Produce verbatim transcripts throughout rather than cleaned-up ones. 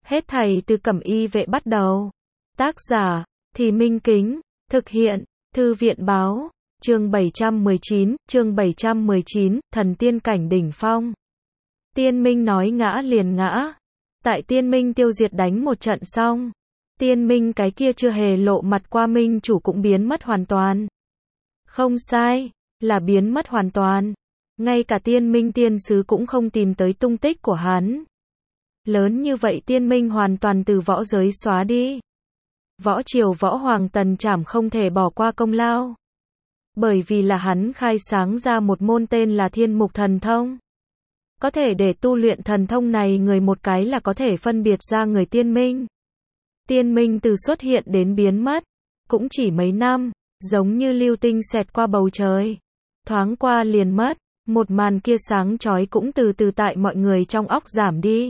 Hết thảy từ Cẩm Y Vệ bắt đầu. Tác giả, Thì Minh Kính, thực hiện, Thư viện báo, chương bảy trăm mười chín, chương bảy trăm mười chín, thần tiên cảnh đỉnh phong. Tiên Minh nói ngã liền ngã. Tại Tiên Minh tiêu diệt đánh một trận xong, Tiên Minh cái kia chưa hề lộ mặt qua Minh chủ cũng biến mất hoàn toàn. Không sai, là biến mất hoàn toàn. Ngay cả Tiên Minh tiên sứ cũng không tìm tới tung tích của hắn. Lớn như vậy Tiên Minh hoàn toàn từ võ giới xóa đi. Võ triều võ hoàng Tần Trảm không thể bỏ qua công lao. Bởi vì là hắn khai sáng ra một môn tên là Thiên Mục Thần Thông. Có thể để tu luyện thần thông này người một cái là có thể phân biệt ra người Tiên Minh. Tiên Minh từ xuất hiện đến biến mất, cũng chỉ mấy năm, giống như lưu tinh xẹt qua bầu trời. Thoáng qua liền mất, một màn kia sáng chói cũng từ từ tại mọi người trong óc giảm đi.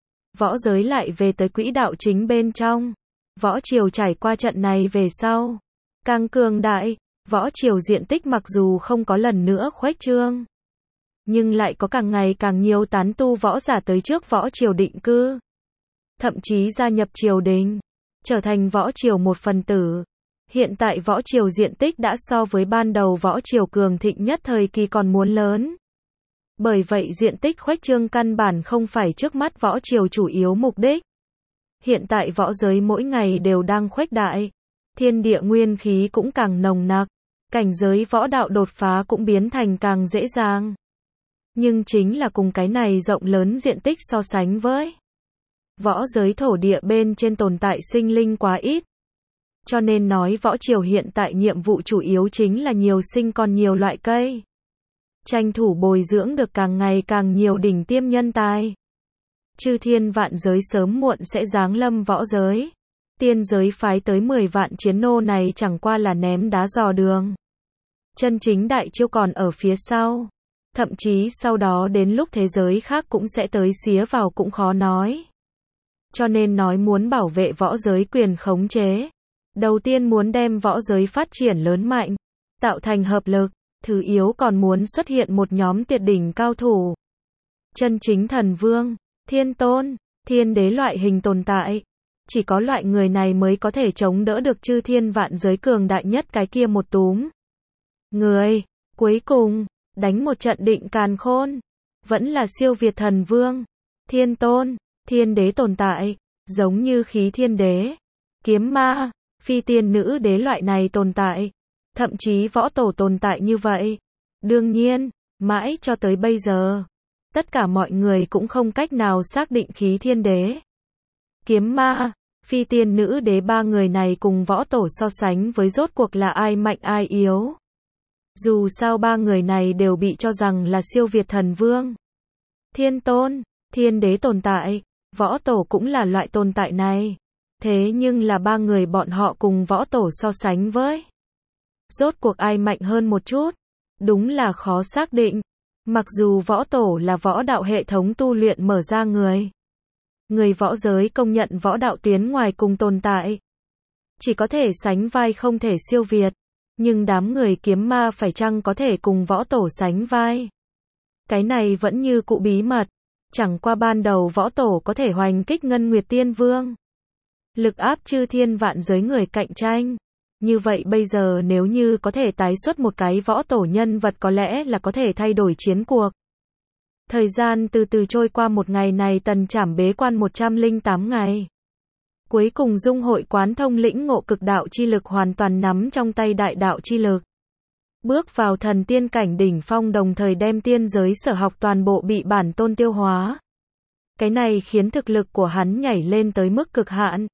Võ giới lại về tới quỹ đạo chính bên trong. Võ triều trải qua trận này về sau, càng cường đại, võ triều diện tích mặc dù không có lần nữa khuếch trương, nhưng lại có càng ngày càng nhiều tán tu võ giả tới trước võ triều định cư. Thậm chí gia nhập triều đình, trở thành võ triều một phần tử. Hiện tại võ triều diện tích đã so với ban đầu võ triều cường thịnh nhất thời kỳ còn muốn lớn. Bởi vậy diện tích khuếch trương căn bản không phải trước mắt võ triều chủ yếu mục đích. Hiện tại võ giới mỗi ngày đều đang khuếch đại, thiên địa nguyên khí cũng càng nồng nặc, cảnh giới võ đạo đột phá cũng biến thành càng dễ dàng. Nhưng chính là cùng cái này rộng lớn diện tích so sánh với võ giới thổ địa bên trên tồn tại sinh linh quá ít. Cho nên nói võ triều hiện tại nhiệm vụ chủ yếu chính là nhiều sinh con nhiều loại cây. Tranh thủ bồi dưỡng được càng ngày càng nhiều đỉnh tiêm nhân tài. Chư thiên vạn giới sớm muộn sẽ giáng lâm võ giới. Tiên giới phái tới mười vạn chiến nô này chẳng qua là ném đá dò đường. Chân chính đại chiêu còn ở phía sau. Thậm chí sau đó đến lúc thế giới khác cũng sẽ tới xía vào cũng khó nói. Cho nên nói muốn bảo vệ võ giới quyền khống chế. Đầu tiên muốn đem võ giới phát triển lớn mạnh, tạo thành hợp lực, thứ yếu còn muốn xuất hiện một nhóm tuyệt đỉnh cao thủ. Chân chính thần vương, thiên tôn, thiên đế loại hình tồn tại. Chỉ có loại người này mới có thể chống đỡ được chư thiên vạn giới cường đại nhất cái kia một túm. Người, cuối cùng, đánh một trận định càn khôn. Vẫn là siêu việt thần vương, thiên tôn, thiên đế tồn tại. Giống như khí thiên đế, kiếm ma, phi tiên nữ đế loại này tồn tại. Thậm chí võ tổ tồn tại như vậy. Đương nhiên, mãi cho tới bây giờ, tất cả mọi người cũng không cách nào xác định khí thiên đế, kiếm ma, phi tiên nữ đế ba người này cùng võ tổ so sánh với rốt cuộc là ai mạnh ai yếu. Dù sao ba người này đều bị cho rằng là siêu việt thần vương, thiên tôn, thiên đế tồn tại, võ tổ cũng là loại tồn tại này. Thế nhưng là ba người bọn họ cùng võ tổ so sánh với, rốt cuộc ai mạnh hơn một chút, đúng là khó xác định. Mặc dù võ tổ là võ đạo hệ thống tu luyện mở ra người. Người võ giới công nhận võ đạo tuyến ngoài cùng tồn tại. Chỉ có thể sánh vai không thể siêu việt. Nhưng đám người kiếm ma phải chăng có thể cùng võ tổ sánh vai? Cái này vẫn như cũ bí mật. Chẳng qua ban đầu võ tổ có thể hoành kích Ngân Nguyệt Tiên Vương. Lực áp chư thiên vạn giới người cạnh tranh. Như vậy bây giờ nếu như có thể tái xuất một cái võ tổ nhân vật có lẽ là có thể thay đổi chiến cuộc. Thời gian từ từ trôi qua, một ngày này Tần Trảm bế quan một trăm lẻ tám ngày. Cuối cùng dung hội quán thông lĩnh ngộ cực đạo chi lực, hoàn toàn nắm trong tay đại đạo chi lực. Bước vào thần tiên cảnh đỉnh phong, đồng thời đem tiên giới sở học toàn bộ bị bản tôn tiêu hóa. Cái này khiến thực lực của hắn nhảy lên tới mức cực hạn.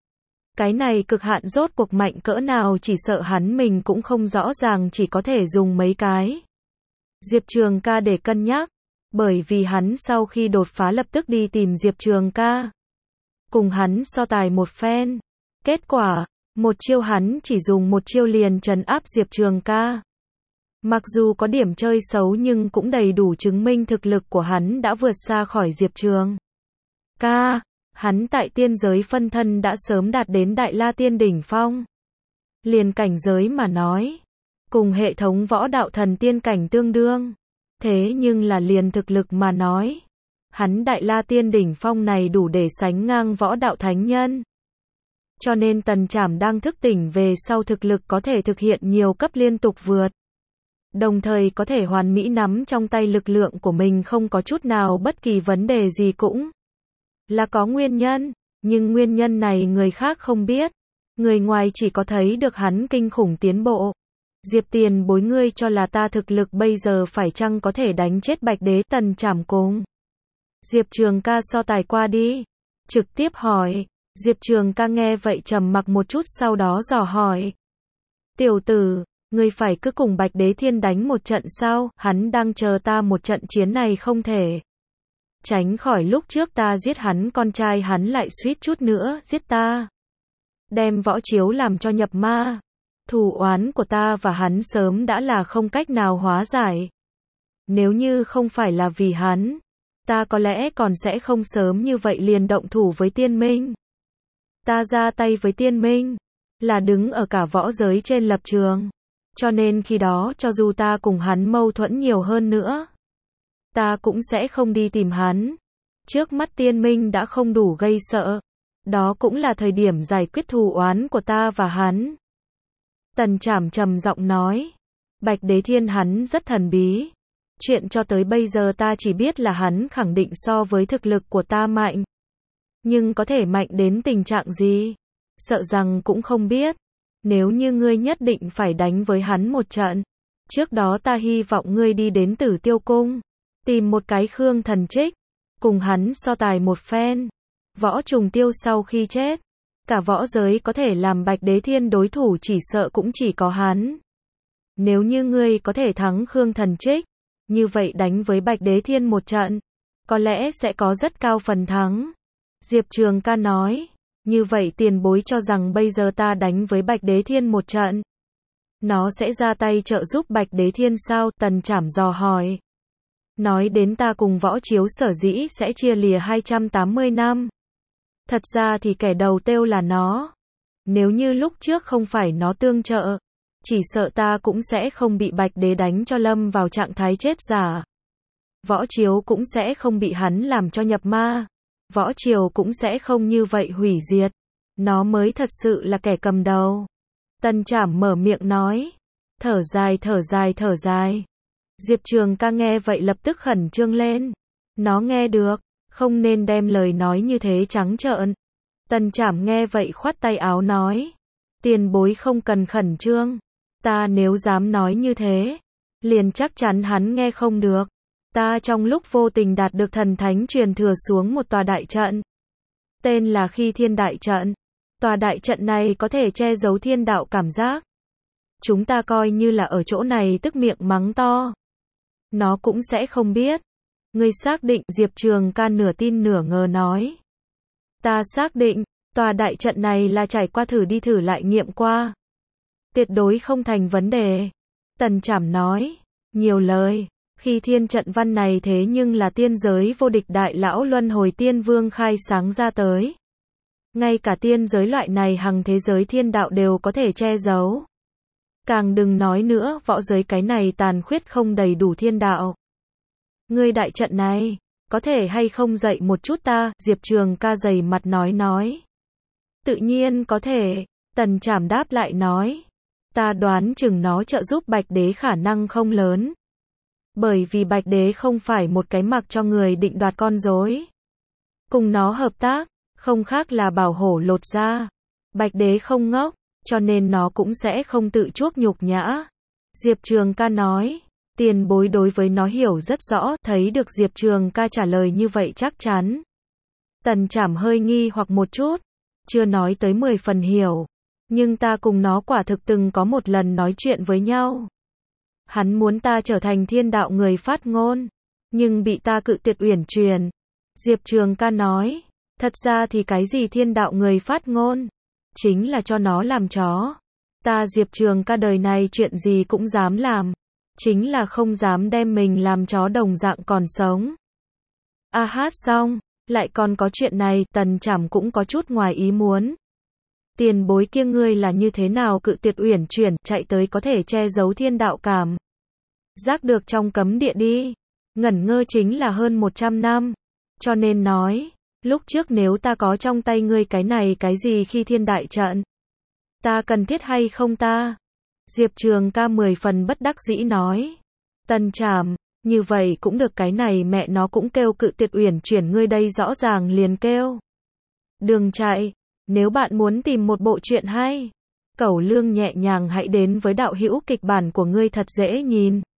Cái này cực hạn rốt cuộc mạnh cỡ nào chỉ sợ hắn mình cũng không rõ ràng, chỉ có thể dùng mấy cái Diệp Trường Ca để cân nhắc. Bởi vì hắn sau khi đột phá lập tức đi tìm Diệp Trường Ca. Cùng hắn so tài một phen. Kết quả, một chiêu hắn chỉ dùng một chiêu liền trấn áp Diệp Trường Ca. Mặc dù có điểm chơi xấu nhưng cũng đầy đủ chứng minh thực lực của hắn đã vượt xa khỏi Diệp Trường Ca. Hắn tại tiên giới phân thân đã sớm đạt đến Đại La Tiên đỉnh phong. Liền cảnh giới mà nói, cùng hệ thống võ đạo thần tiên cảnh tương đương. Thế nhưng là liền thực lực mà nói, Hắn Đại La Tiên đỉnh phong này đủ để sánh ngang võ đạo thánh nhân. Cho nên Tần Trảm đang thức tỉnh về sau thực lực có thể thực hiện nhiều cấp liên tục vượt. Đồng thời có thể hoàn mỹ nắm trong tay lực lượng của mình không có chút nào bất kỳ vấn đề gì cũng là có nguyên nhân. Nhưng nguyên nhân này người khác không biết. Người ngoài chỉ có thấy được hắn kinh khủng tiến bộ. Diệp tiền bối ngươi cho là ta thực lực bây giờ phải chăng có thể đánh chết Bạch Đế? Tần Trảm cùng Diệp Trường Ca so tài qua đi. Trực tiếp hỏi. Diệp Trường Ca nghe vậy trầm mặc một chút sau đó dò hỏi. Tiểu tử, ngươi phải cứ cùng Bạch Đế Thiên đánh một trận sao? Hắn đang chờ ta một trận chiến này không thể tránh khỏi lúc trước ta giết hắn con trai hắn lại suýt chút nữa giết ta. Đem Võ Chiếu làm cho nhập ma. Thù oán của ta và hắn sớm đã là không cách nào hóa giải. Nếu như không phải là vì hắn, ta có lẽ còn sẽ không sớm như vậy liền động thủ với Tiên Minh. Ta ra tay với Tiên Minh, là đứng ở cả võ giới trên lập trường. Cho nên khi đó cho dù ta cùng hắn mâu thuẫn nhiều hơn nữa, ta cũng sẽ không đi tìm hắn. Trước mắt Tiên Minh đã không đủ gây sợ. Đó cũng là thời điểm giải quyết thù oán của ta và hắn. Tần Trảm trầm giọng nói. Bạch Đế Thiên hắn rất thần bí. Chuyện cho tới bây giờ ta chỉ biết là hắn khẳng định so với thực lực của ta mạnh. Nhưng có thể mạnh đến tình trạng gì? Sợ rằng cũng không biết. Nếu như ngươi nhất định phải đánh với hắn một trận, trước đó ta hy vọng ngươi đi đến Tử Tiêu Cung, tìm một cái Khương Thần Trích, cùng hắn so tài một phen. Võ Trùng Tiêu sau khi chết, cả võ giới có thể làm Bạch Đế Thiên đối thủ chỉ sợ cũng chỉ có hắn. Nếu như ngươi có thể thắng Khương Thần Trích, như vậy đánh với Bạch Đế Thiên một trận, có lẽ sẽ có rất cao phần thắng. Diệp Trường Ca nói. Như vậy tiền bối cho rằng bây giờ ta đánh với Bạch Đế Thiên một trận, nó sẽ ra tay trợ giúp Bạch Đế Thiên sao? Tần Trảm dò hỏi. Nói đến ta cùng Võ Chiếu sở dĩ sẽ chia lìa hai trăm tám mươi năm. Thật ra thì kẻ đầu têu là nó. Nếu như lúc trước không phải nó tương trợ, chỉ sợ ta cũng sẽ không bị Bạch Đế đánh cho lâm vào trạng thái chết giả. Võ Chiếu cũng sẽ không bị hắn làm cho nhập ma. Võ Triều cũng sẽ không như vậy hủy diệt. Nó mới thật sự là kẻ cầm đầu. Tần Trảm mở miệng nói. Thở dài thở dài thở dài. Diệp Trường Ca nghe vậy lập tức khẩn trương lên. Nó nghe được, không nên đem lời nói như thế trắng trợn. Tần Trảm nghe vậy khoát tay áo nói. Tiền bối không cần khẩn trương. Ta nếu dám nói như thế, liền chắc chắn hắn nghe không được. Ta trong lúc vô tình đạt được thần thánh truyền thừa xuống một tòa đại trận. Tên là Khi Thiên Đại Trận. Tòa đại trận này có thể che giấu thiên đạo cảm giác. Chúng ta coi như là ở chỗ này tức miệng mắng to. Nó cũng sẽ không biết. Ngươi xác định? Diệp Trường Ca nửa tin nửa ngờ nói. Ta xác định, tòa đại trận này là trải qua thử đi thử lại nghiệm qua. Tuyệt đối không thành vấn đề. Tần Trảm nói. Nhiều lời. Khi thiên trận văn này thế nhưng là tiên giới vô địch đại lão luân hồi tiên vương khai sáng ra tới. Ngay cả tiên giới loại này hằng thế giới thiên đạo đều có thể che giấu. Càng đừng nói nữa võ giới cái này tàn khuyết không đầy đủ thiên đạo. Ngươi đại trận này, có thể hay không dạy một chút ta? Diệp Trường Ca dày mặt nói nói. Tự nhiên có thể. Tần Trảm đáp lại nói. Ta đoán chừng nó trợ giúp Bạch Đế khả năng không lớn. Bởi vì Bạch Đế không phải một cái mặc cho người định đoạt con rối. Cùng nó hợp tác, không khác là bảo hổ lột da. Bạch Đế không ngốc, cho nên nó cũng sẽ không tự chuốc nhục nhã. Diệp Trường Ca nói, tiền bối đối với nó hiểu rất rõ, thấy được Diệp Trường Ca trả lời như vậy chắc chắn. Tần Trảm hơi nghi hoặc một chút, chưa nói tới mười phần hiểu. Nhưng ta cùng nó quả thực từng có một lần nói chuyện với nhau. Hắn muốn ta trở thành thiên đạo người phát ngôn, nhưng bị ta cự tuyệt uyển chuyển. Diệp Trường Ca nói, thật ra thì cái gì thiên đạo người phát ngôn, chính là cho nó làm chó. Ta Diệp Trường Ca đời này chuyện gì cũng dám làm, chính là không dám đem mình làm chó đồng dạng còn sống. A hát xong, lại còn có chuyện này, Tần Trảm cũng có chút ngoài ý muốn. Tiền bối kia ngươi là như thế nào cự tuyệt uyển chuyển, chạy tới có thể che giấu thiên đạo cảm giác được trong cấm địa đi. Ngẩn ngơ chính là hơn một trăm năm. cho nên nói, lúc trước nếu ta có trong tay ngươi cái này cái gì khi thiên đại trận, ta cần thiết hay không ta? Diệp Trường ca mười phần bất đắc dĩ nói. Tân Trảm, như vậy cũng được, cái này mẹ nó cũng kêu cự tuyệt uyển chuyển, ngươi đây rõ ràng liền kêu đường chạy. Nếu bạn muốn tìm một bộ truyện hay, Cẩu Lương nhẹ nhàng hãy đến với đạo hữu kịch bản của ngươi thật dễ nhìn.